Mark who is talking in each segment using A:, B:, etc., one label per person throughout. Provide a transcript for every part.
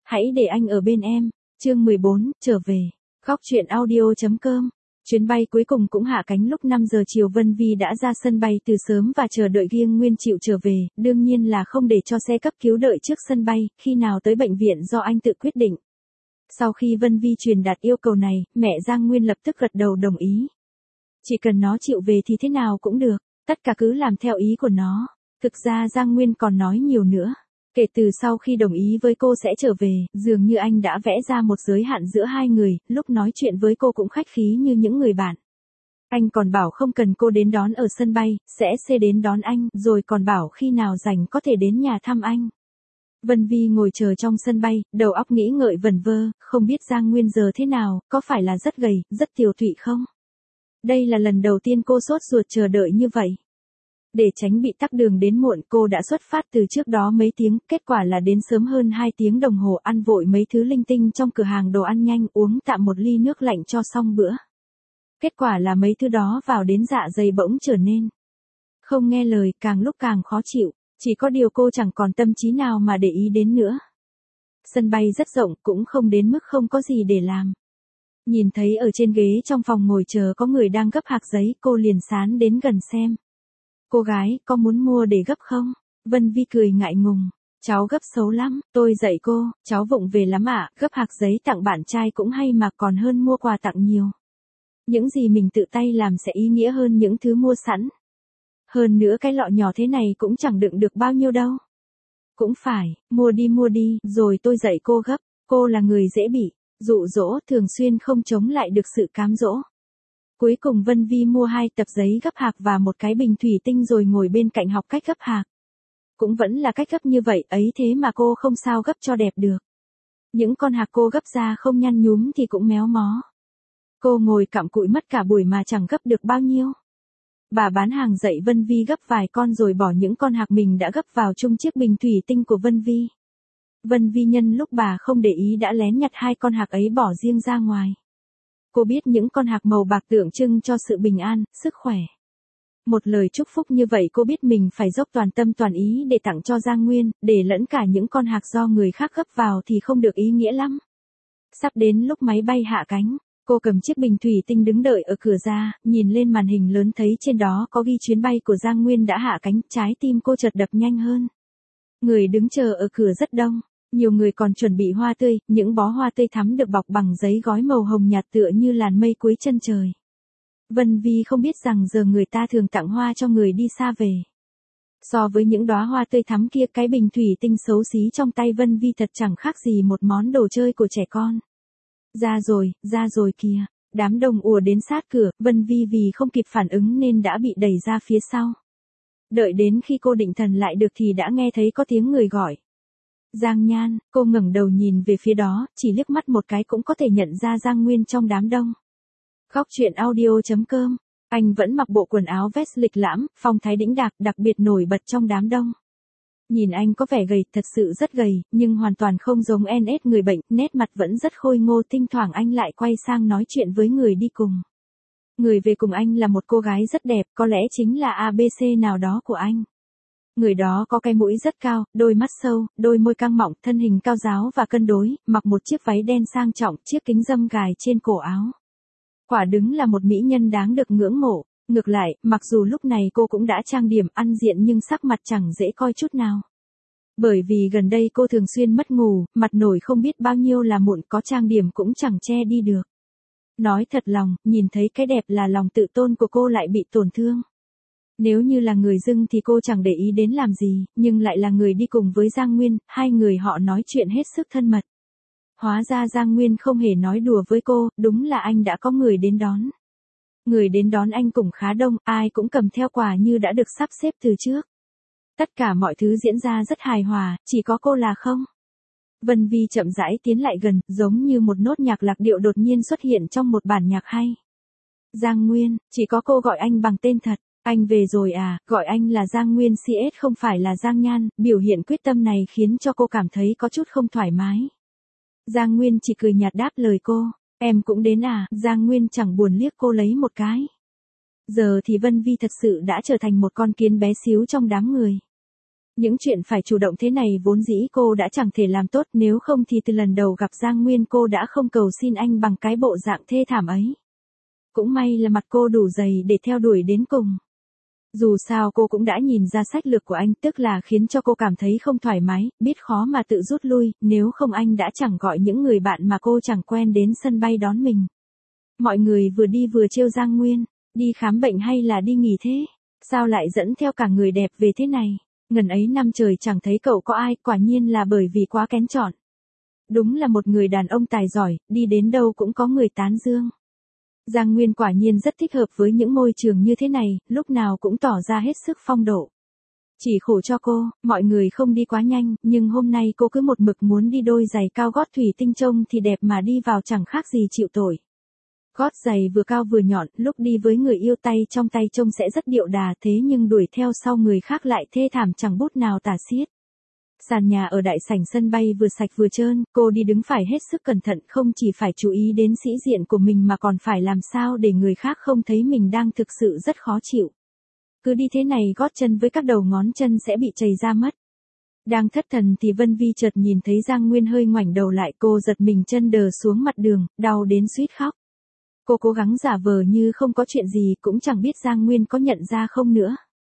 A: Hãy để anh ở bên em. Chương 14, trở về. Góc truyện audio.com. Chuyến bay cuối cùng cũng hạ cánh lúc 5 giờ chiều. Vân Vi đã ra sân bay từ sớm và chờ đợi Kiêng Nguyên chịu trở về, đương nhiên là không để cho xe cấp cứu đợi trước sân bay, khi nào tới bệnh viện do anh tự quyết định. Sau khi Vân Vi truyền đạt yêu cầu này, mẹ Giang Nguyên lập tức gật đầu đồng ý. Chỉ cần nó chịu về thì thế nào cũng được, tất cả cứ làm theo ý của nó. Thực ra Giang Nguyên còn nói nhiều nữa. Kể từ sau khi đồng ý với cô sẽ trở về, dường như anh đã vẽ ra một giới hạn giữa hai người, lúc nói chuyện với cô cũng khách khí như những người bạn. Anh còn bảo không cần cô đến đón ở sân bay, sẽ xe đến đón anh, rồi còn bảo khi nào rảnh có thể đến nhà thăm anh. Vân Vi ngồi chờ trong sân bay, đầu óc nghĩ ngợi vẩn vơ, không biết Giang Nguyên giờ thế nào, có phải là rất gầy, rất tiều tụy không? Đây là lần đầu tiên cô sốt ruột chờ đợi như vậy. Để tránh bị tắc đường đến muộn, cô đã xuất phát từ trước đó mấy tiếng, kết quả là đến sớm hơn 2 tiếng đồng hồ, ăn vội mấy thứ linh tinh trong cửa hàng đồ ăn nhanh, uống tạm một ly nước lạnh cho xong bữa. Kết quả là mấy thứ đó vào đến dạ dày bỗng trở nên không nghe lời, càng lúc càng khó chịu, chỉ có điều cô chẳng còn tâm trí nào mà để ý đến nữa. Sân bay rất rộng, cũng không đến mức không có gì để làm. Nhìn thấy ở trên ghế trong phòng ngồi chờ có người đang gấp hạc giấy, cô liền sán đến gần xem. Cô gái, có muốn mua để gấp không? Vân Vi cười ngại ngùng. Cháu gấp xấu lắm, tôi dạy cô, cháu vụng về lắm ạ, gấp hạc giấy tặng bạn trai cũng hay mà, còn hơn mua quà tặng nhiều. Những gì mình tự tay làm sẽ ý nghĩa hơn những thứ mua sẵn. Hơn nữa cái lọ nhỏ thế này cũng chẳng đựng được bao nhiêu đâu. Cũng phải, mua đi, rồi tôi dạy cô gấp. Cô là người dễ bị dụ dỗ, thường xuyên không chống lại được sự cám dỗ. Cuối cùng Vân Vi mua 2 tập giấy gấp hạc và một cái bình thủy tinh rồi ngồi bên cạnh học cách gấp hạc. Cũng vẫn là cách gấp như vậy ấy, thế mà cô không sao gấp cho đẹp được. Những con hạc cô gấp ra không nhăn nhúm thì cũng méo mó. Cô ngồi cặm cụi mất cả buổi mà chẳng gấp được bao nhiêu. Bà bán hàng dạy Vân Vi gấp vài con rồi bỏ những con hạc mình đã gấp vào chung chiếc bình thủy tinh của Vân Vi. Vân Vi nhân lúc bà không để ý đã lén nhặt 2 con hạc ấy bỏ riêng ra ngoài. Cô biết những con hạc màu bạc tượng trưng cho sự bình an, sức khỏe. Một lời chúc phúc như vậy cô biết mình phải dốc toàn tâm toàn ý để tặng cho Giang Nguyên, để lẫn cả những con hạc do người khác gấp vào thì không được ý nghĩa lắm. Sắp đến lúc máy bay hạ cánh, cô cầm chiếc bình thủy tinh đứng đợi ở cửa ra, nhìn lên màn hình lớn thấy trên đó có ghi chuyến bay của Giang Nguyên đã hạ cánh, trái tim cô chợt đập nhanh hơn. Người đứng chờ ở cửa rất đông. Nhiều người còn chuẩn bị hoa tươi, những bó hoa tươi thắm được bọc bằng giấy gói màu hồng nhạt tựa như làn mây cuối chân trời. Vân Vi không biết rằng giờ người ta thường tặng hoa cho người đi xa về. So với những đóa hoa tươi thắm kia, cái bình thủy tinh xấu xí trong tay Vân Vi thật chẳng khác gì một món đồ chơi của trẻ con. Ra rồi kìa, đám đông ùa đến sát cửa, Vân Vi vì không kịp phản ứng nên đã bị đẩy ra phía sau. Đợi đến khi cô định thần lại được thì đã nghe thấy có tiếng người gọi. Giang Nhan, cô ngẩng đầu nhìn về phía đó, chỉ liếc mắt một cái cũng có thể nhận ra Giang Nguyên trong đám đông. Góc truyện audio.com. Anh vẫn mặc bộ quần áo vest lịch lãm, phong thái đĩnh đạc, đặc biệt nổi bật trong đám đông. Nhìn anh có vẻ gầy, thật sự rất gầy, nhưng hoàn toàn không giống NS người bệnh, nét mặt vẫn rất khôi ngô. Thỉnh thoảng anh lại quay sang nói chuyện với người đi cùng. Người về cùng anh là một cô gái rất đẹp, có lẽ chính là ABC nào đó của anh. Người đó có cái mũi rất cao, đôi mắt sâu, đôi môi căng mọng, thân hình cao ráo và cân đối, mặc một chiếc váy đen sang trọng, chiếc kính râm gài trên cổ áo. Quả đúng là một mỹ nhân đáng được ngưỡng mộ. Ngược lại, mặc dù lúc này cô cũng đã trang điểm ăn diện nhưng sắc mặt chẳng dễ coi chút nào. Bởi vì gần đây cô thường xuyên mất ngủ, mặt nổi không biết bao nhiêu là mụn, có trang điểm cũng chẳng che đi được. Nói thật lòng, nhìn thấy cái đẹp là lòng tự tôn của cô lại bị tổn thương. Nếu như là người dưng thì cô chẳng để ý đến làm gì, nhưng lại là người đi cùng với Giang Nguyên, hai người họ nói chuyện hết sức thân mật. Hóa ra Giang Nguyên không hề nói đùa với cô, đúng là anh đã có người đến đón. Người đến đón anh cũng khá đông, ai cũng cầm theo quà như đã được sắp xếp từ trước. Tất cả mọi thứ diễn ra rất hài hòa, chỉ có cô là không. Vân Vi chậm rãi tiến lại gần, giống như một nốt nhạc lạc điệu đột nhiên xuất hiện trong một bản nhạc hay. Giang Nguyên, chỉ có cô gọi anh bằng tên thật. Anh về rồi à, gọi anh là Giang Nguyên CS không phải là Giang Nhan, biểu hiện quyết tâm này khiến cho cô cảm thấy có chút không thoải mái. Giang Nguyên chỉ cười nhạt đáp lời cô, em cũng đến à, Giang Nguyên chẳng buồn liếc cô lấy một cái. Giờ thì Vân Vi thật sự đã trở thành một con kiến bé xíu trong đám người. Những chuyện phải chủ động thế này vốn dĩ cô đã chẳng thể làm tốt, nếu không thì từ lần đầu gặp Giang Nguyên cô đã không cầu xin anh bằng cái bộ dạng thê thảm ấy. Cũng may là mặt cô đủ dày để theo đuổi đến cùng. Dù sao cô cũng đã nhìn ra sách lược của anh, tức là khiến cho cô cảm thấy không thoải mái, biết khó mà tự rút lui, nếu không anh đã chẳng gọi những người bạn mà cô chẳng quen đến sân bay đón mình. Mọi người vừa đi vừa trêu Giang Nguyên, đi khám bệnh hay là đi nghỉ thế? Sao lại dẫn theo cả người đẹp về thế này? Ngần ấy năm trời chẳng thấy cậu có ai, quả nhiên là bởi vì quá kén chọn. Đúng là một người đàn ông tài giỏi, đi đến đâu cũng có người tán dương. Giang Nguyên quả nhiên rất thích hợp với những môi trường như thế này, lúc nào cũng tỏ ra hết sức phong độ. Chỉ khổ cho cô, mọi người không đi quá nhanh, nhưng hôm nay cô cứ một mực muốn đi đôi giày cao gót thủy tinh trông thì đẹp mà đi vào chẳng khác gì chịu tội. Gót giày vừa cao vừa nhọn, lúc đi với người yêu tay trong tay trông sẽ rất điệu đà, thế nhưng đuổi theo sau người khác lại thê thảm chẳng bút nào tả xiết. Sàn nhà ở đại sảnh sân bay vừa sạch vừa trơn, cô đi đứng phải hết sức cẩn thận, không chỉ phải chú ý đến sĩ diện của mình mà còn phải làm sao để người khác không thấy mình đang thực sự rất khó chịu. Cứ đi thế này gót chân với các đầu ngón chân sẽ bị chày ra mất. Đang thất thần thì Vân Vi chợt nhìn thấy Giang Nguyên hơi ngoảnh đầu lại, cô giật mình chân đờ xuống mặt đường, đau đến suýt khóc. Cô cố gắng giả vờ như không có chuyện gì, cũng chẳng biết Giang Nguyên có nhận ra không nữa.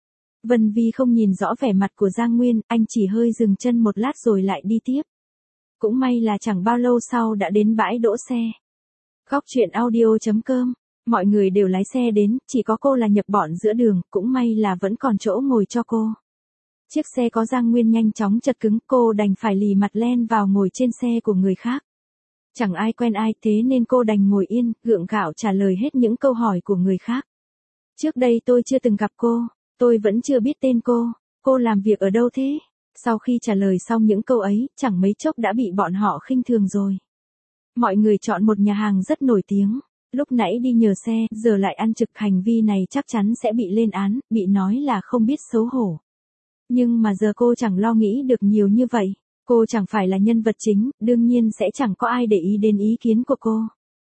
A: Vân Vi không nhìn rõ vẻ mặt của Giang Nguyên, anh chỉ hơi dừng chân một lát rồi lại đi tiếp. Cũng may là chẳng bao lâu sau đã đến bãi đỗ xe. Góc truyện audio.com, mọi người đều lái xe đến, chỉ có cô là nhập bọn giữa đường, cũng may là vẫn còn chỗ ngồi cho cô. Chiếc xe có Giang Nguyên nhanh chóng chật cứng, cô đành phải lì mặt len vào ngồi trên xe của người khác. Chẳng ai quen ai, thế nên cô đành ngồi yên, gượng gạo trả lời hết những câu hỏi của người khác. Trước đây tôi chưa từng gặp cô, tôi vẫn chưa biết tên cô làm việc ở đâu thế? Sau khi trả lời xong những câu ấy, chẳng mấy chốc đã bị bọn họ khinh thường rồi. Mọi người chọn một nhà hàng rất nổi tiếng, lúc nãy đi nhờ xe, giờ lại ăn trực, hành vi này chắc chắn sẽ bị lên án, bị nói là không biết xấu hổ. Nhưng mà giờ cô chẳng lo nghĩ được nhiều như vậy. Cô chẳng phải là nhân vật chính, đương nhiên sẽ chẳng có ai để ý đến ý kiến của cô.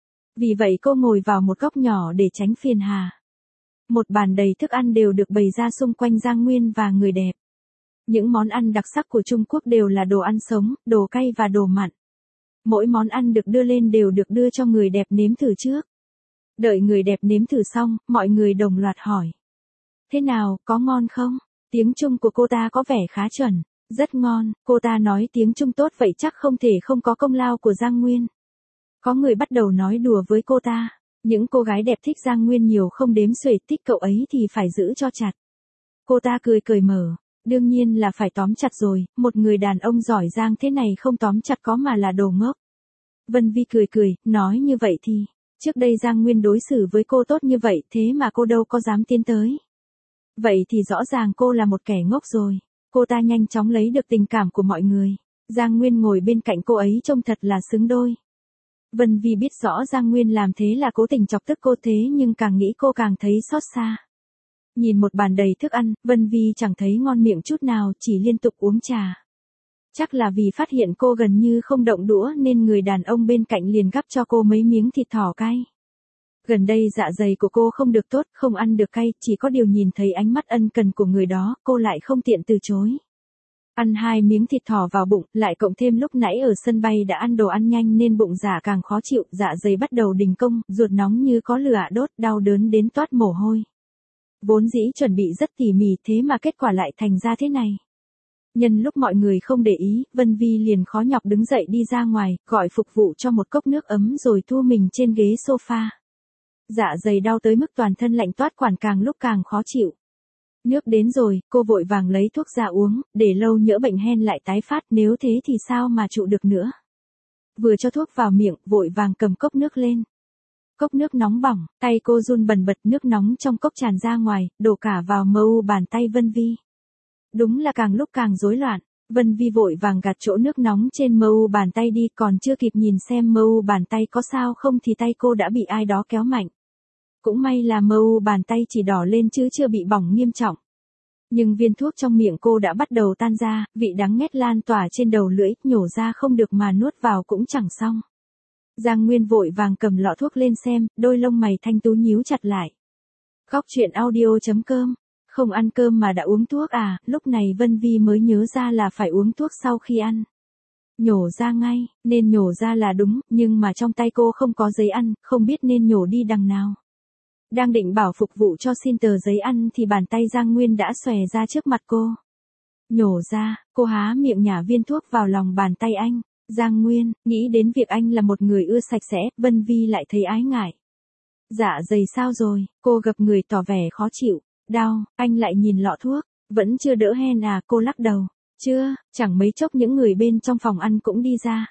A: Vì vậy cô ngồi vào một góc nhỏ để tránh phiền hà. Một bàn đầy thức ăn đều được bày ra xung quanh Giang Nguyên và người đẹp. Những món ăn đặc sắc của Trung Quốc đều là đồ ăn sống, đồ cay và đồ mặn. Mỗi món ăn được đưa lên đều được đưa cho người đẹp nếm thử trước. Đợi người đẹp nếm thử xong, mọi người đồng loạt hỏi. Thế nào, có ngon không? Tiếng Trung của cô ta có vẻ khá chuẩn. Rất ngon, cô ta nói tiếng Trung tốt vậy chắc không thể không có công lao của Giang Nguyên. Có người bắt đầu nói đùa với cô ta. Những cô gái đẹp thích Giang Nguyên nhiều không đếm xuể, thích cậu ấy thì phải giữ cho chặt. Cô ta cười cười mở. Đương nhiên là phải tóm chặt rồi, một người đàn ông giỏi giang thế này không tóm chặt có mà là đồ ngốc. Vân Vi cười cười, nói như vậy thì, trước đây Giang Nguyên đối xử với cô tốt như vậy thế mà cô đâu có dám tiến tới. Vậy thì rõ ràng cô là một kẻ ngốc rồi. Cô ta nhanh chóng lấy được tình cảm của mọi người. Giang Nguyên ngồi bên cạnh cô ấy trông thật là xứng đôi. Vân Vi biết rõ Giang Nguyên làm thế là cố tình chọc tức cô, thế nhưng càng nghĩ cô càng thấy xót xa. Nhìn một bàn đầy thức ăn, Vân Vi chẳng thấy ngon miệng chút nào, chỉ liên tục uống trà. Chắc là vì phát hiện cô gần như không động đũa nên người đàn ông bên cạnh liền gắp cho cô mấy miếng thịt thỏ cay. Gần đây dạ dày của cô không được tốt, không ăn được cay, chỉ có điều nhìn thấy ánh mắt ân cần của người đó, cô lại không tiện từ chối. Ăn 2 miếng thịt thỏ vào bụng, lại cộng thêm lúc nãy ở sân bay đã ăn đồ ăn nhanh nên bụng dạ càng khó chịu, dạ dày bắt đầu đình công, ruột nóng như có lửa đốt, đau đớn đến toát mồ hôi. Vốn dĩ chuẩn bị rất tỉ mỉ thế mà kết quả lại thành ra thế này. Nhân lúc mọi người không để ý, Vân Vi liền khó nhọc đứng dậy đi ra ngoài, gọi phục vụ cho một cốc nước ấm rồi thu mình trên ghế sofa. Dạ dày đau tới mức toàn thân lạnh toát, quản càng lúc càng khó chịu. Nước đến rồi, cô vội vàng lấy thuốc ra uống, để lâu nhỡ bệnh hen lại tái phát, nếu thế thì sao mà trụ được nữa. Vừa cho thuốc vào miệng, vội vàng cầm cốc nước lên. Cốc nước nóng bỏng, tay cô run bần bật, nước nóng trong cốc tràn ra ngoài, đổ cả vào mu bàn tay Vân Vi. Đúng là càng lúc càng rối loạn. Vân Vi vội vàng gạt chỗ nước nóng trên mu bàn tay đi, còn chưa kịp nhìn xem mu bàn tay có sao không thì tay cô đã bị ai đó kéo mạnh. Cũng may là mu bàn tay chỉ đỏ lên chứ chưa bị bỏng nghiêm trọng. Nhưng viên thuốc trong miệng cô đã bắt đầu tan ra, vị đắng ngắt lan tỏa trên đầu lưỡi, nhổ ra không được mà nuốt vào cũng chẳng xong. Giang Nguyên vội vàng cầm lọ thuốc lên xem, đôi lông mày thanh tú nhíu chặt lại. Góc truyện audio.com Không ăn cơm mà đã uống thuốc à, lúc này Vân Vi mới nhớ ra là phải uống thuốc sau khi ăn. Nhổ ra ngay, nên nhổ ra là đúng, nhưng mà trong tay cô không có giấy ăn, không biết nên nhổ đi đằng nào. Đang định bảo phục vụ cho xin tờ giấy ăn thì bàn tay Giang Nguyên đã xòe ra trước mặt cô. Nhổ ra, cô há miệng nhả viên thuốc vào lòng bàn tay anh. Giang Nguyên, nghĩ đến việc anh là một người ưa sạch sẽ, Vân Vi lại thấy ái ngại. Dạ dày sao rồi, cô gập người tỏ vẻ khó chịu. Đau, anh lại nhìn lọ thuốc, vẫn chưa đỡ hen à, cô lắc đầu. Chưa, chẳng mấy chốc những người bên trong phòng ăn cũng đi ra.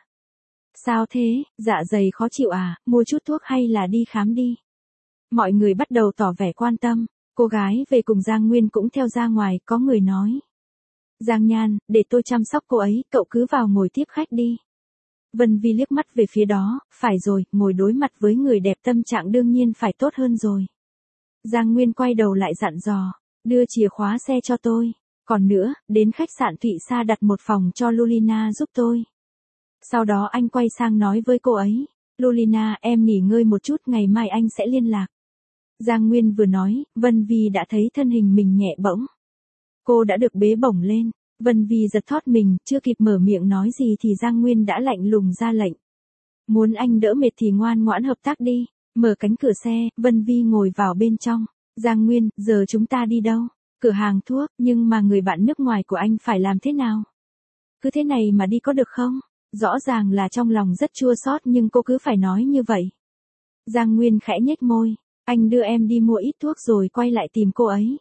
A: Sao thế, dạ dày khó chịu à, mua chút thuốc hay là đi khám đi. Mọi người bắt đầu tỏ vẻ quan tâm, cô gái về cùng Giang Nguyên cũng theo ra ngoài, có người nói. Giang Nhan, để tôi chăm sóc cô ấy, cậu cứ vào ngồi tiếp khách đi. Vân Vi liếc mắt về phía đó, phải rồi, ngồi đối mặt với người đẹp tâm trạng đương nhiên phải tốt hơn rồi. Giang Nguyên quay đầu lại dặn dò, đưa chìa khóa xe cho tôi. Còn nữa, đến khách sạn Thụy Sa đặt một phòng cho Lulina giúp tôi. Sau đó anh quay sang nói với cô ấy, Lulina em nghỉ ngơi một chút, ngày mai anh sẽ liên lạc. Giang Nguyên vừa nói, Vân Vi đã thấy thân hình mình nhẹ bỗng. Cô đã được bế bổng lên, Vân Vi giật thót mình, chưa kịp mở miệng nói gì thì Giang Nguyên đã lạnh lùng ra lệnh. Muốn anh đỡ mệt thì ngoan ngoãn hợp tác đi, mở cánh cửa xe, Vân Vi ngồi vào bên trong. Giang Nguyên, giờ chúng ta đi đâu? Cửa hàng thuốc, nhưng mà người bạn nước ngoài của anh phải làm thế nào? Cứ thế này mà đi có được không? Rõ ràng là trong lòng rất chua xót nhưng cô cứ phải nói như vậy. Giang Nguyên khẽ nhếch môi, anh đưa em đi mua ít thuốc rồi quay lại tìm cô ấy.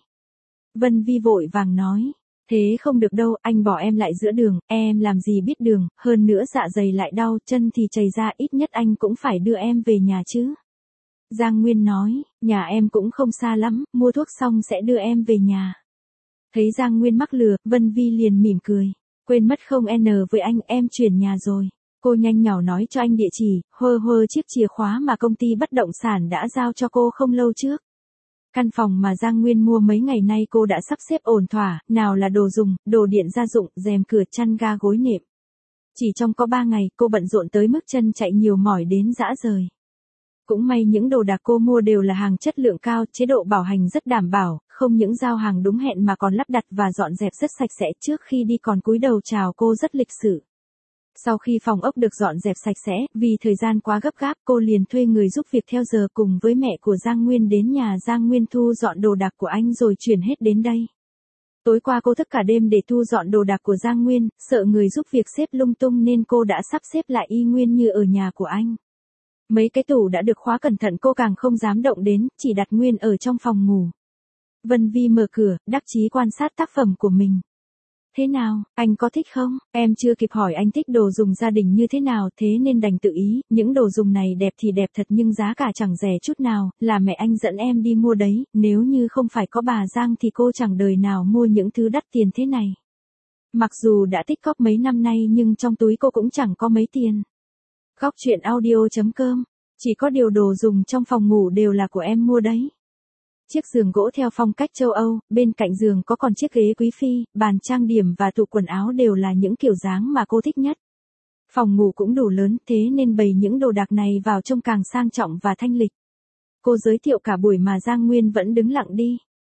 A: Vân Vi vội vàng nói, thế không được đâu, anh bỏ em lại giữa đường, em làm gì biết đường, hơn nữa dạ dày lại đau, chân thì chảy ra, ít nhất anh cũng phải đưa em về nhà chứ. Giang Nguyên nói, nhà em cũng không xa lắm, mua thuốc xong sẽ đưa em về nhà. Thấy Giang Nguyên mắc lừa, Vân Vi liền mỉm cười, quên mất không n với anh, em chuyển nhà rồi. Cô nhanh nhỏ nói cho anh địa chỉ, hơ chiếc chìa khóa mà công ty bất động sản đã giao cho cô không lâu trước. Căn phòng mà Giang Nguyên mua mấy ngày nay cô đã sắp xếp ổn thỏa, nào là đồ dùng, đồ điện gia dụng, rèm cửa, chăn ga gối nệm. Chỉ trong có 3 ngày, cô bận rộn tới mức chân chạy nhiều mỏi đến rã rời. Cũng may những đồ đạc cô mua đều là hàng chất lượng cao, chế độ bảo hành rất đảm bảo, không những giao hàng đúng hẹn mà còn lắp đặt và dọn dẹp rất sạch sẽ, trước khi đi còn cúi đầu chào cô rất lịch sự. Sau khi phòng ốc được dọn dẹp sạch sẽ, vì thời gian quá gấp gáp, cô liền thuê người giúp việc theo giờ cùng với mẹ của Giang Nguyên đến nhà Giang Nguyên thu dọn đồ đạc của anh rồi chuyển hết đến đây. Tối qua cô thức cả đêm để thu dọn đồ đạc của Giang Nguyên, sợ người giúp việc xếp lung tung nên cô đã sắp xếp lại y nguyên như ở nhà của anh. Mấy cái tủ đã được khóa cẩn thận cô càng không dám động đến, chỉ đặt nguyên ở trong phòng ngủ. Vân Vi mở cửa, đắc chí quan sát tác phẩm của mình. Thế nào, anh có thích không? Em chưa kịp hỏi anh thích đồ dùng gia đình như thế nào, thế nên đành tự ý, những đồ dùng này đẹp thì đẹp thật nhưng giá cả chẳng rẻ chút nào, là mẹ anh dẫn em đi mua đấy, nếu như không phải có bà Giang thì cô chẳng đời nào mua những thứ đắt tiền thế này. Mặc dù đã tích cóp mấy năm nay nhưng trong túi cô cũng chẳng có mấy tiền. Góc truyện audio.com, chỉ có điều đồ dùng trong phòng ngủ đều là của em mua đấy. Chiếc giường gỗ theo phong cách châu Âu, bên cạnh giường có còn chiếc ghế quý phi, bàn trang điểm và tủ quần áo đều là những kiểu dáng mà cô thích nhất. Phòng ngủ cũng đủ lớn, thế nên bày những đồ đạc này vào trông càng sang trọng và thanh lịch. Cô giới thiệu cả buổi mà Giang Nguyên vẫn đứng lặng đi.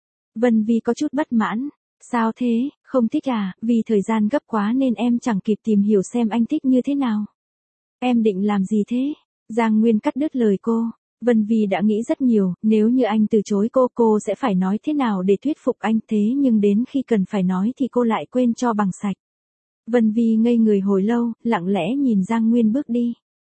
A: Vân Vi có chút bất mãn. Sao thế, không thích à, vì thời gian gấp quá nên em chẳng kịp tìm hiểu xem anh thích như thế nào. Em định làm gì thế? Giang Nguyên cắt đứt lời cô. Vân Vi đã nghĩ rất nhiều, nếu như anh từ chối cô sẽ phải nói thế nào để thuyết phục anh, thế nhưng đến khi cần phải nói thì cô lại quên cho bằng sạch. Vân Vi ngây người hồi lâu, lặng lẽ nhìn Giang Nguyên bước đi.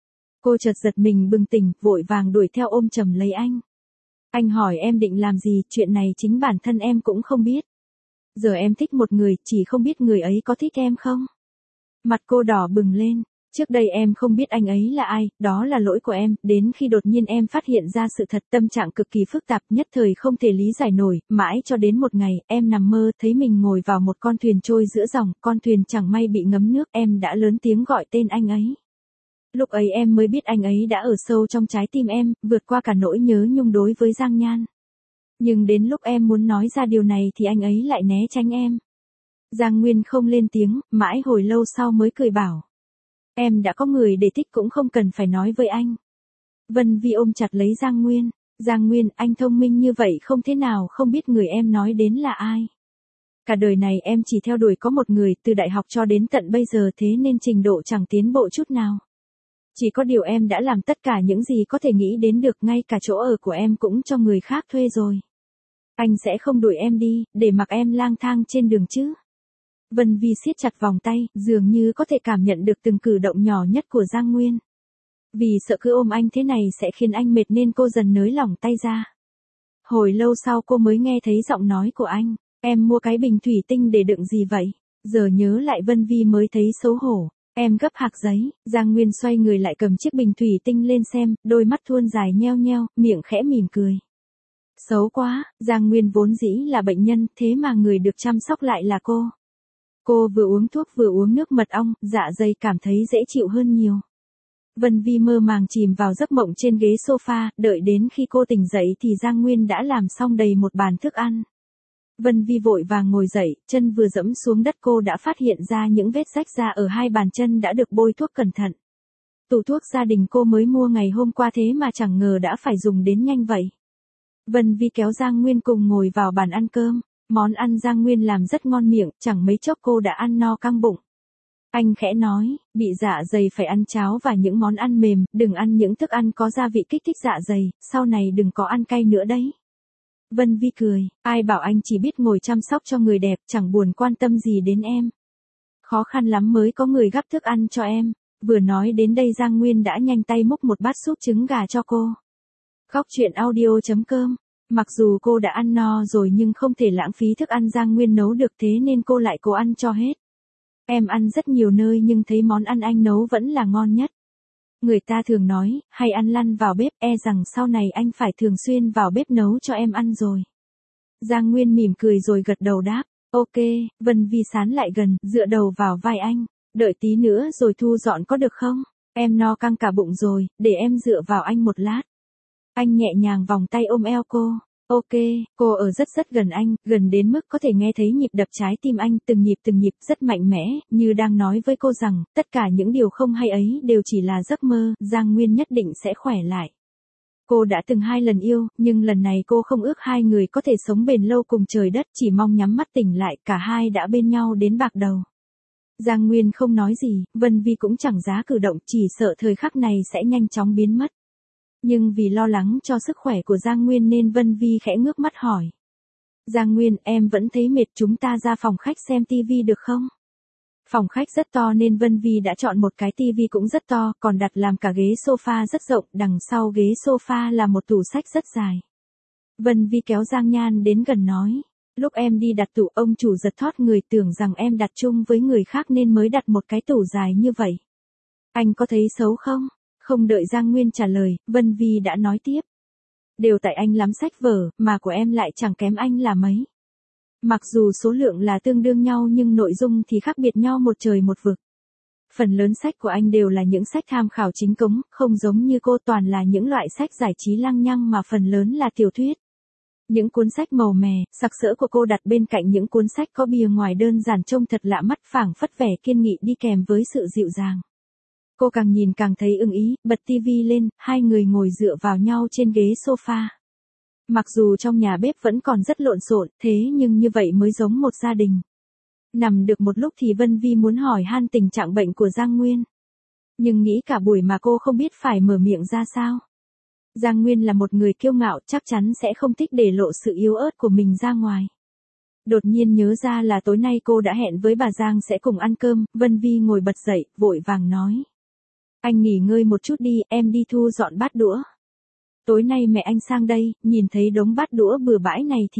A: Cô chợt giật mình bừng tỉnh, vội vàng đuổi theo ôm chầm lấy anh. Anh hỏi em định làm gì, chuyện này chính bản thân em cũng không biết. Giờ em thích một người, chỉ không biết người ấy có thích em không? Mặt cô đỏ bừng lên. Trước đây em không biết anh ấy là ai, đó là lỗi của em, đến khi đột nhiên em phát hiện ra sự thật, tâm trạng cực kỳ phức tạp, nhất thời không thể lý giải nổi, mãi cho đến một ngày, em nằm mơ, thấy mình ngồi vào một con thuyền trôi giữa dòng, con thuyền chẳng may bị ngấm nước, em đã lớn tiếng gọi tên anh ấy. Lúc ấy em mới biết anh ấy đã ở sâu trong trái tim em, vượt qua cả nỗi nhớ nhung đối với Giang Nhan. Nhưng đến lúc em muốn nói ra điều này thì anh ấy lại né tránh em. Giang Nguyên không lên tiếng, mãi hồi lâu sau mới cười bảo. Em đã có người để thích cũng không cần phải nói với anh. Vân Vi ôm chặt lấy Giang Nguyên. Giang Nguyên, anh thông minh như vậy không thế nào không biết người em nói đến là ai. Cả đời này em chỉ theo đuổi có một người từ đại học cho đến tận bây giờ thế nên trình độ chẳng tiến bộ chút nào. Chỉ có điều em đã làm tất cả những gì có thể nghĩ đến được, ngay cả chỗ ở của em cũng cho người khác thuê rồi. Anh sẽ không đuổi em đi, để mặc em lang thang trên đường chứ. Vân Vi siết chặt vòng tay, dường như có thể cảm nhận được từng cử động nhỏ nhất của Giang Nguyên. Vì sợ cứ ôm anh thế này sẽ khiến anh mệt nên cô dần nới lỏng tay ra. Hồi lâu sau cô mới nghe thấy giọng nói của anh, em mua cái bình thủy tinh để đựng gì vậy? Giờ nhớ lại Vân Vi mới thấy xấu hổ. Em gấp hạc giấy. Giang Nguyên xoay người lại cầm chiếc bình thủy tinh lên xem, đôi mắt thuôn dài nheo nheo, miệng khẽ mỉm cười. Xấu quá, Giang Nguyên vốn dĩ là bệnh nhân, thế mà người được chăm sóc lại là cô. Cô vừa uống thuốc vừa uống nước mật ong, dạ dày cảm thấy dễ chịu hơn nhiều. Vân Vi mơ màng chìm vào giấc mộng trên ghế sofa, đợi đến khi cô tỉnh dậy thì Giang Nguyên đã làm xong đầy một bàn thức ăn. Vân Vi vội vàng ngồi dậy, chân vừa dẫm xuống đất cô đã phát hiện ra những vết rách da ở hai bàn chân đã được bôi thuốc cẩn thận. Tủ thuốc gia đình cô mới mua ngày hôm qua thế mà chẳng ngờ đã phải dùng đến nhanh vậy. Vân Vi kéo Giang Nguyên cùng ngồi vào bàn ăn cơm. Món ăn Giang Nguyên làm rất ngon miệng, chẳng mấy chốc cô đã ăn no căng bụng. Anh khẽ nói, bị dạ dày phải ăn cháo và những món ăn mềm, đừng ăn những thức ăn có gia vị kích thích dạ dày, sau này đừng có ăn cay nữa đấy. Vân Vi cười, ai bảo anh chỉ biết ngồi chăm sóc cho người đẹp, chẳng buồn quan tâm gì đến em. Khó khăn lắm mới có người gắp thức ăn cho em. Vừa nói đến đây Giang Nguyên đã nhanh tay múc một bát súp trứng gà cho cô. Góc chuyện audio.com. Mặc dù cô đã ăn no rồi nhưng không thể lãng phí thức ăn Giang Nguyên nấu được thế nên cô lại cố ăn cho hết. Em ăn rất nhiều nơi nhưng thấy món ăn anh nấu vẫn là ngon nhất. Người ta thường nói, hay ăn lăn vào bếp, e rằng sau này anh phải thường xuyên vào bếp nấu cho em ăn rồi. Giang Nguyên mỉm cười rồi gật đầu đáp, ok. Vân Vi sán lại gần, dựa đầu vào vai anh. Đợi tí nữa rồi thu dọn có được không? Em no căng cả bụng rồi, để em dựa vào anh một lát. Anh nhẹ nhàng vòng tay ôm eo cô. Ok, cô ở rất gần anh, gần đến mức có thể nghe thấy nhịp đập trái tim anh từng nhịp rất mạnh mẽ, như đang nói với cô rằng, tất cả những điều không hay ấy đều chỉ là giấc mơ, Giang Nguyên nhất định sẽ khỏe lại. Cô đã từng 2 lần yêu, nhưng lần này cô không ước hai người có thể sống bền lâu cùng trời đất, chỉ mong nhắm mắt tỉnh lại, cả hai đã bên nhau đến bạc đầu. Giang Nguyên không nói gì, Vân Vi cũng chẳng dám cử động, chỉ sợ thời khắc này sẽ nhanh chóng biến mất. Nhưng vì lo lắng cho sức khỏe của Giang Nguyên nên Vân Vi khẽ ngước mắt hỏi. Giang Nguyên, em vẫn thấy mệt, chúng ta ra phòng khách xem tivi được không? Phòng khách rất to nên Vân Vi đã chọn một cái tivi cũng rất to, còn đặt làm cả ghế sofa rất rộng, đằng sau ghế sofa là một tủ sách rất dài. Vân Vi kéo Giang Nhan đến gần nói. Lúc em đi đặt tủ ông chủ giật thót người, tưởng rằng em đặt chung với người khác nên mới đặt một cái tủ dài như vậy. Anh có thấy xấu không? Không đợi Giang Nguyên trả lời, Vân Vi đã nói tiếp. Đều tại anh lắm sách vở, mà của em lại chẳng kém anh là mấy. Mặc dù số lượng là tương đương nhau nhưng nội dung thì khác biệt nhau một trời một vực. Phần lớn sách của anh đều là những sách tham khảo chính cống, không giống như cô toàn là những loại sách giải trí lăng nhăng mà phần lớn là tiểu thuyết. Những cuốn sách màu mè, sặc sỡ của cô đặt bên cạnh những cuốn sách có bìa ngoài đơn giản trông thật lạ mắt, phảng phất vẻ kiên nghị đi kèm với sự dịu dàng. Cô càng nhìn càng thấy ưng ý, bật tivi lên, hai người ngồi dựa vào nhau trên ghế sofa. Mặc dù trong nhà bếp vẫn còn rất lộn xộn, thế nhưng như vậy mới giống một gia đình. Nằm được một lúc thì Vân Vi muốn hỏi han tình trạng bệnh của Giang Nguyên. Nhưng nghĩ cả buổi mà cô không biết phải mở miệng ra sao. Giang Nguyên là một người kiêu ngạo, chắc chắn sẽ không thích để lộ sự yếu ớt của mình ra ngoài. Đột nhiên nhớ ra là tối nay cô đã hẹn với bà Giang sẽ cùng ăn cơm, Vân Vi ngồi bật dậy, vội vàng nói. Anh nghỉ ngơi một chút đi, em đi thu dọn bát đũa. Tối nay mẹ anh sang đây, nhìn thấy đống bát đũa bừa bãi này thì...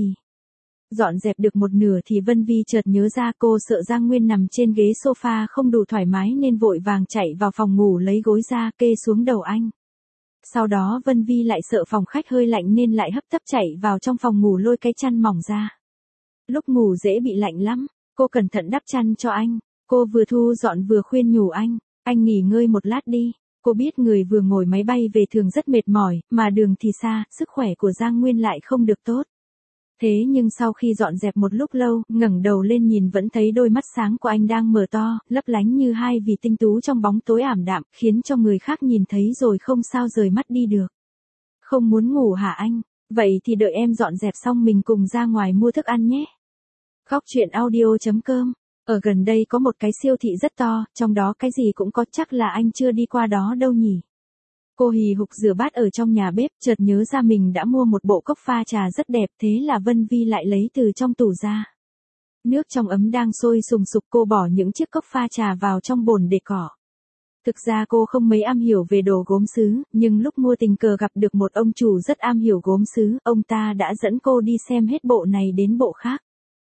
A: Dọn dẹp được một nửa thì Vân Vi chợt nhớ ra cô sợ Giang Nguyên nằm trên ghế sofa không đủ thoải mái nên vội vàng chạy vào phòng ngủ lấy gối ra kê xuống đầu anh. Sau đó Vân Vi lại sợ phòng khách hơi lạnh nên lại hấp tấp chạy vào trong phòng ngủ lôi cái chăn mỏng ra. Lúc ngủ dễ bị lạnh lắm, cô cẩn thận đắp chăn cho anh. Cô vừa thu dọn vừa khuyên nhủ anh nghỉ ngơi một lát đi. Cô biết người vừa ngồi máy bay về thường rất mệt mỏi, mà đường thì xa, sức khỏe của Giang Nguyên lại không được tốt. Thế nhưng sau khi dọn dẹp một lúc lâu, ngẩng đầu lên nhìn vẫn thấy đôi mắt sáng của anh đang mở to, lấp lánh như hai vì tinh tú trong bóng tối ảm đạm, khiến cho người khác nhìn thấy rồi không sao rời mắt đi được. Không muốn ngủ hả anh? Vậy thì đợi em dọn dẹp xong mình cùng ra ngoài mua thức ăn nhé. Góc truyện audio.com. Ở gần đây có một cái siêu thị rất to, trong đó cái gì cũng có, chắc là anh chưa đi qua đó đâu nhỉ. Cô hì hục rửa bát ở trong nhà bếp, chợt nhớ ra mình đã mua một bộ cốc pha trà rất đẹp, thế là Vân Vi lại lấy từ trong tủ ra. Nước trong ấm đang sôi sùng sục, cô bỏ những chiếc cốc pha trà vào trong bồn để cỏ. Thực ra cô không mấy am hiểu về đồ gốm sứ, nhưng lúc mua tình cờ gặp được một ông chủ rất am hiểu gốm sứ, ông ta đã dẫn cô đi xem hết bộ này đến bộ khác.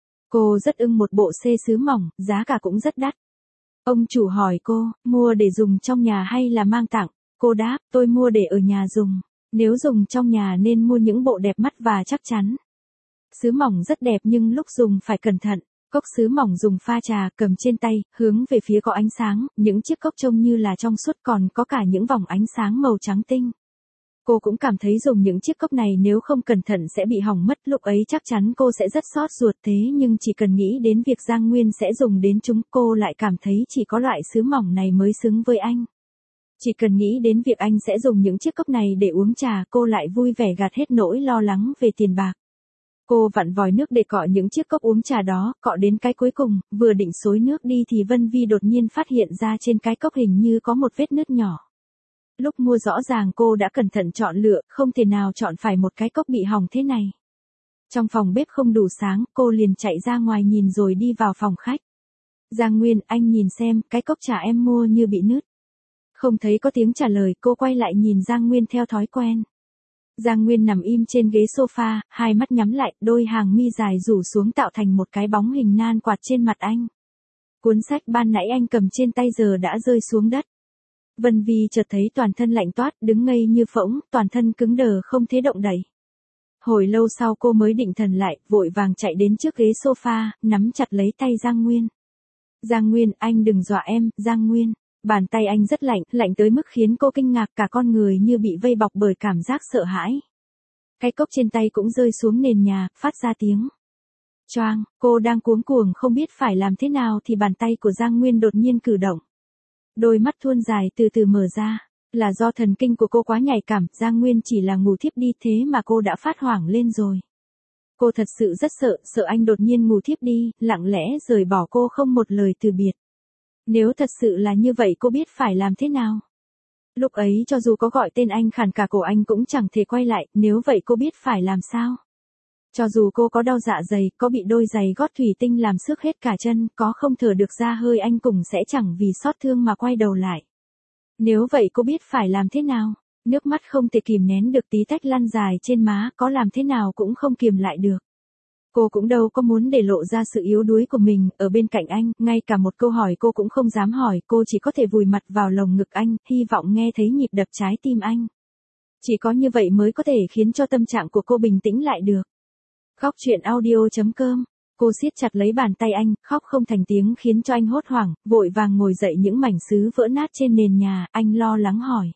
A: Cô rất ưng một bộ xê sứ mỏng, giá cả cũng rất đắt. Ông chủ hỏi cô, mua để dùng trong nhà hay là mang tặng? Cô đáp, tôi mua để ở nhà dùng. Nếu dùng trong nhà nên mua những bộ đẹp mắt và chắc chắn. Sứ mỏng rất đẹp nhưng lúc dùng phải cẩn thận. Cốc sứ mỏng dùng pha trà, cầm trên tay, hướng về phía có ánh sáng, những chiếc cốc trông như là trong suốt, còn có cả những vòng ánh sáng màu trắng tinh. Cô cũng cảm thấy dùng những chiếc cốc này nếu không cẩn thận sẽ bị hỏng mất, lúc ấy chắc chắn cô sẽ rất xót ruột, thế nhưng chỉ cần nghĩ đến việc Giang Nguyên sẽ dùng đến chúng, cô lại cảm thấy chỉ có loại sứ mỏng này mới xứng với anh. Chỉ cần nghĩ đến việc anh sẽ dùng những chiếc cốc này để uống trà, cô lại vui vẻ gạt hết nỗi lo lắng về tiền bạc. Cô vặn vòi nước để cọ những chiếc cốc uống trà đó, cọ đến cái cuối cùng, vừa định xối nước đi thì Vân Vi đột nhiên phát hiện ra trên cái cốc hình như có một vết nứt nhỏ. Lúc mua rõ ràng cô đã cẩn thận chọn lựa, không thể nào chọn phải một cái cốc bị hỏng thế này. Trong phòng bếp không đủ sáng, cô liền chạy ra ngoài nhìn rồi đi vào phòng khách. Giang Nguyên, anh nhìn xem, cái cốc trà em mua như bị nứt. Không thấy có tiếng trả lời, cô quay lại nhìn Giang Nguyên theo thói quen. Giang Nguyên nằm im trên ghế sofa, hai mắt nhắm lại, đôi hàng mi dài rủ xuống tạo thành một cái bóng hình nan quạt trên mặt anh. Cuốn sách ban nãy anh cầm trên tay giờ đã rơi xuống đất. Vân Vi chợt thấy toàn thân lạnh toát, đứng ngây như phỗng, toàn thân cứng đờ không thể động đậy. Hồi lâu sau cô mới định thần lại, vội vàng chạy đến trước ghế sofa, nắm chặt lấy tay Giang Nguyên. Giang Nguyên, anh đừng dọa em, Giang Nguyên. Bàn tay anh rất lạnh, lạnh tới mức khiến cô kinh ngạc, cả con người như bị vây bọc bởi cảm giác sợ hãi. Cái cốc trên tay cũng rơi xuống nền nhà, phát ra tiếng choang. Cô đang cuống cuồng không biết phải làm thế nào thì bàn tay của Giang Nguyên đột nhiên cử động. Đôi mắt thuôn dài từ từ mở ra. Là do thần kinh của cô quá nhạy cảm, Giang Nguyên chỉ là ngủ thiếp đi thế mà cô đã phát hoảng lên rồi. Cô thật sự rất sợ, sợ anh đột nhiên ngủ thiếp đi, lặng lẽ rời bỏ cô không một lời từ biệt. Nếu thật sự là như vậy cô biết phải làm thế nào? Lúc ấy cho dù có gọi tên anh khàn cả cổ anh cũng chẳng thể quay lại, nếu vậy cô biết phải làm sao? Cho dù cô có đau dạ dày, có bị đôi giày gót thủy tinh làm xước hết cả chân, có không thở được ra hơi anh cũng sẽ chẳng vì xót thương mà quay đầu lại. Nếu vậy cô biết phải làm thế nào? Nước mắt không thể kìm nén được tí tách lăn dài trên má, có làm thế nào cũng không kiềm lại được. Cô cũng đâu có muốn để lộ ra sự yếu đuối của mình, ở bên cạnh anh, ngay cả một câu hỏi cô cũng không dám hỏi, cô chỉ có thể vùi mặt vào lồng ngực anh, hy vọng nghe thấy nhịp đập trái tim anh. Chỉ có như vậy mới có thể khiến cho tâm trạng của cô bình tĩnh lại được. Góc truyện audio.com. Cô siết chặt lấy bàn tay anh, khóc không thành tiếng khiến cho anh hốt hoảng, vội vàng ngồi dậy những mảnh sứ vỡ nát trên nền nhà, anh lo lắng hỏi.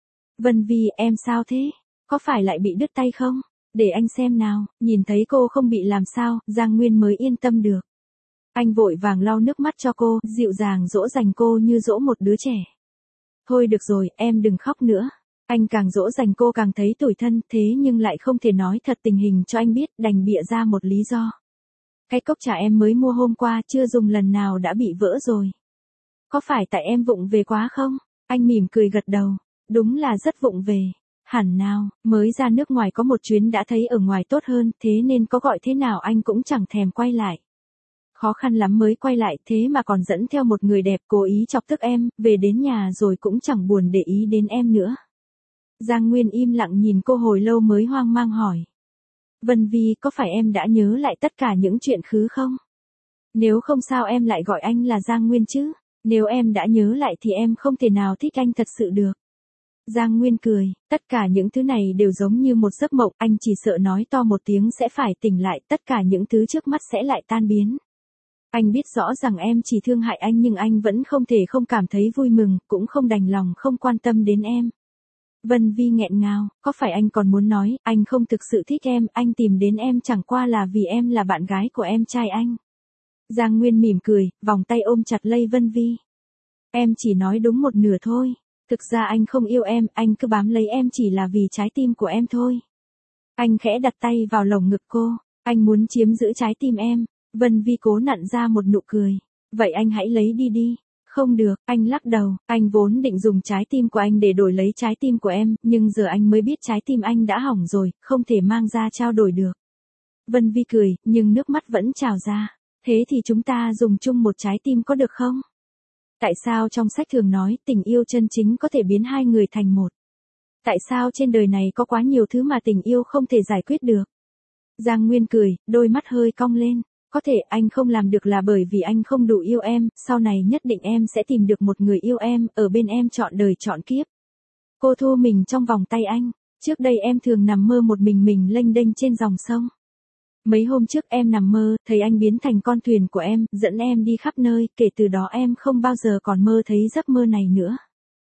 A: Vân Vi, em sao thế? Có phải lại bị đứt tay không? Để anh xem nào, nhìn thấy cô không bị làm sao, Giang Nguyên mới yên tâm được. Anh vội vàng lau nước mắt cho cô, dịu dàng dỗ dành cô như dỗ một đứa trẻ. Thôi được rồi, em đừng khóc nữa. Anh càng dỗ dành cô càng thấy tủi thân, thế nhưng lại không thể nói thật tình hình cho anh biết, đành bịa ra một lý do. Cái cốc trà em mới mua hôm qua chưa dùng lần nào đã bị vỡ rồi. Có phải tại em vụng về quá không? Anh mỉm cười gật đầu. Đúng là rất vụng về. Hẳn nào, mới ra nước ngoài có một chuyến đã thấy ở ngoài tốt hơn, thế nên có gọi thế nào anh cũng chẳng thèm quay lại. Khó khăn lắm mới quay lại, thế mà còn dẫn theo một người đẹp cố ý chọc tức em, về đến nhà rồi cũng chẳng buồn để ý đến em nữa. Giang Nguyên im lặng nhìn cô hồi lâu mới hoang mang hỏi. Vân Vi, có phải em đã nhớ lại tất cả những chuyện khứ không? Nếu không sao em lại gọi anh là Giang Nguyên chứ? Nếu em đã nhớ lại thì em không thể nào thích anh thật sự được. Giang Nguyên cười, tất cả những thứ này đều giống như một giấc mộng, anh chỉ sợ nói to một tiếng sẽ phải tỉnh lại, tất cả những thứ trước mắt sẽ lại tan biến. Anh biết rõ rằng em chỉ thương hại anh nhưng anh vẫn không thể không cảm thấy vui mừng, cũng không đành lòng không quan tâm đến em. Vân Vi nghẹn ngào, có phải anh còn muốn nói, anh không thực sự thích em, anh tìm đến em chẳng qua là vì em là bạn gái của em trai anh. Giang Nguyên mỉm cười, vòng tay ôm chặt lấy Vân Vi. Em chỉ nói đúng một nửa thôi. Thực ra anh không yêu em, anh cứ bám lấy em chỉ là vì trái tim của em thôi. Anh khẽ đặt tay vào lồng ngực cô, anh muốn chiếm giữ trái tim em. Vân Vi cố nặn ra một nụ cười. Vậy anh hãy lấy đi đi. Không được, anh lắc đầu, anh vốn định dùng trái tim của anh để đổi lấy trái tim của em, nhưng giờ anh mới biết trái tim anh đã hỏng rồi, không thể mang ra trao đổi được. Vân Vi cười, nhưng nước mắt vẫn trào ra. Thế thì chúng ta dùng chung một trái tim có được không? Tại sao trong sách thường nói tình yêu chân chính có thể biến hai người thành một? Tại sao trên đời này có quá nhiều thứ mà tình yêu không thể giải quyết được? Giang Nguyên cười, đôi mắt hơi cong lên. Có thể anh không làm được là bởi vì anh không đủ yêu em, sau này nhất định em sẽ tìm được một người yêu em, ở bên em trọn đời trọn kiếp. Cô thu mình trong vòng tay anh. Trước đây em thường nằm mơ một mình lênh đênh trên dòng sông. Mấy hôm trước em nằm mơ, thấy anh biến thành con thuyền của em, dẫn em đi khắp nơi, kể từ đó em không bao giờ còn mơ thấy giấc mơ này nữa.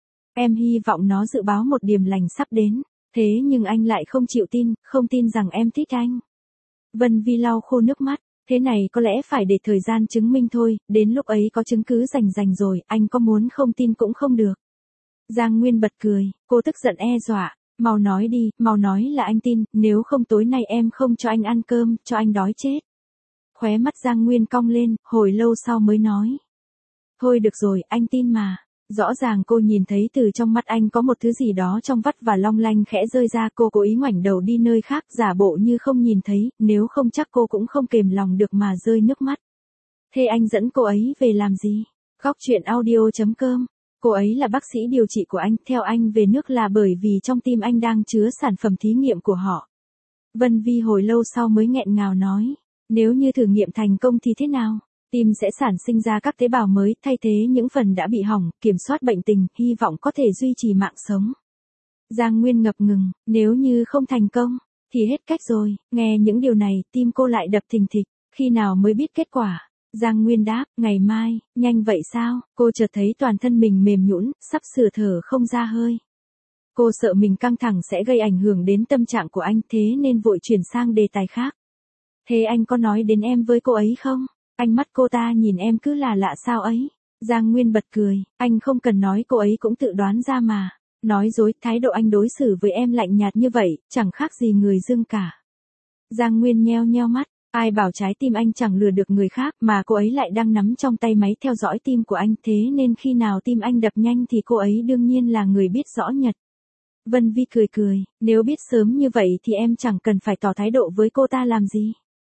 A: Em hy vọng nó dự báo một điềm lành sắp đến, thế nhưng anh lại không chịu tin, không tin rằng em thích anh. Vân Vi lau khô nước mắt, thế này có lẽ phải để thời gian chứng minh thôi, đến lúc ấy có chứng cứ rành rồi, anh có muốn không tin cũng không được. Giang Nguyên bật cười, cô tức giận e dọa. Mau nói đi, mau nói là anh tin, nếu không tối nay em không cho anh ăn cơm, cho anh đói chết. Khóe mắt Giang Nguyên cong lên, hồi lâu sau mới nói. Thôi được rồi, anh tin mà. Rõ ràng cô nhìn thấy từ trong mắt anh có một thứ gì đó trong vắt và long lanh khẽ rơi ra, cô cố ý ngoảnh đầu đi nơi khác, giả bộ như không nhìn thấy, nếu không chắc cô cũng không kềm lòng được mà rơi nước mắt. Thế anh dẫn cô ấy về làm gì? Góc truyện audio.com. Cô ấy là bác sĩ điều trị của anh, theo anh về nước là bởi vì trong tim anh đang chứa sản phẩm thí nghiệm của họ. Vân Vi hồi lâu sau mới nghẹn ngào nói, nếu như thử nghiệm thành công thì thế nào? Tim sẽ sản sinh ra các tế bào mới, thay thế những phần đã bị hỏng, kiểm soát bệnh tình, hy vọng có thể duy trì mạng sống. Giang Nguyên ngập ngừng, nếu như không thành công, thì hết cách rồi. Nghe những điều này, tim cô lại đập thình thịch, khi nào mới biết kết quả? Giang Nguyên đáp, ngày mai. Nhanh vậy sao? Cô chợt thấy toàn thân mình mềm nhũn, sắp sửa thở không ra hơi. Cô sợ mình căng thẳng sẽ gây ảnh hưởng đến tâm trạng của anh, thế nên vội chuyển sang đề tài khác. Thế anh có nói đến em với cô ấy không? Ánh mắt cô ta nhìn em cứ là lạ sao ấy. Giang Nguyên bật cười, anh không cần nói, cô ấy cũng tự đoán ra mà. Nói dối, thái độ anh đối xử với em lạnh nhạt như vậy, chẳng khác gì người dưng cả. Giang Nguyên nheo nheo mắt. Ai bảo trái tim anh chẳng lừa được người khác, mà cô ấy lại đang nắm trong tay máy theo dõi tim của anh, thế nên khi nào tim anh đập nhanh thì cô ấy đương nhiên là người biết rõ nhất. Vân Vi cười, nếu biết sớm như vậy thì em chẳng cần phải tỏ thái độ với cô ta làm gì.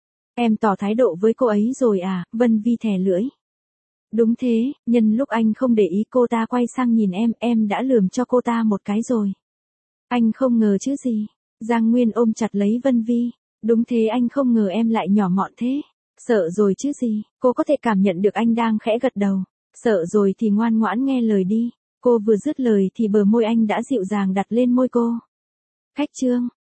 A: Em tỏ thái độ với cô ấy rồi à? Vân Vi thè lưỡi. Đúng thế, nhân lúc anh không để ý cô ta quay sang nhìn em đã lườm cho cô ta một cái rồi. Anh không ngờ chứ gì. Giang Nguyên ôm chặt lấy Vân Vi. Đúng thế, anh không ngờ em lại nhỏ mọn thế. Sợ rồi chứ gì, cô có thể cảm nhận được anh đang khẽ gật đầu. Sợ rồi thì ngoan ngoãn nghe lời đi. Cô vừa dứt lời thì bờ môi anh đã dịu dàng đặt lên môi cô. Khách trương.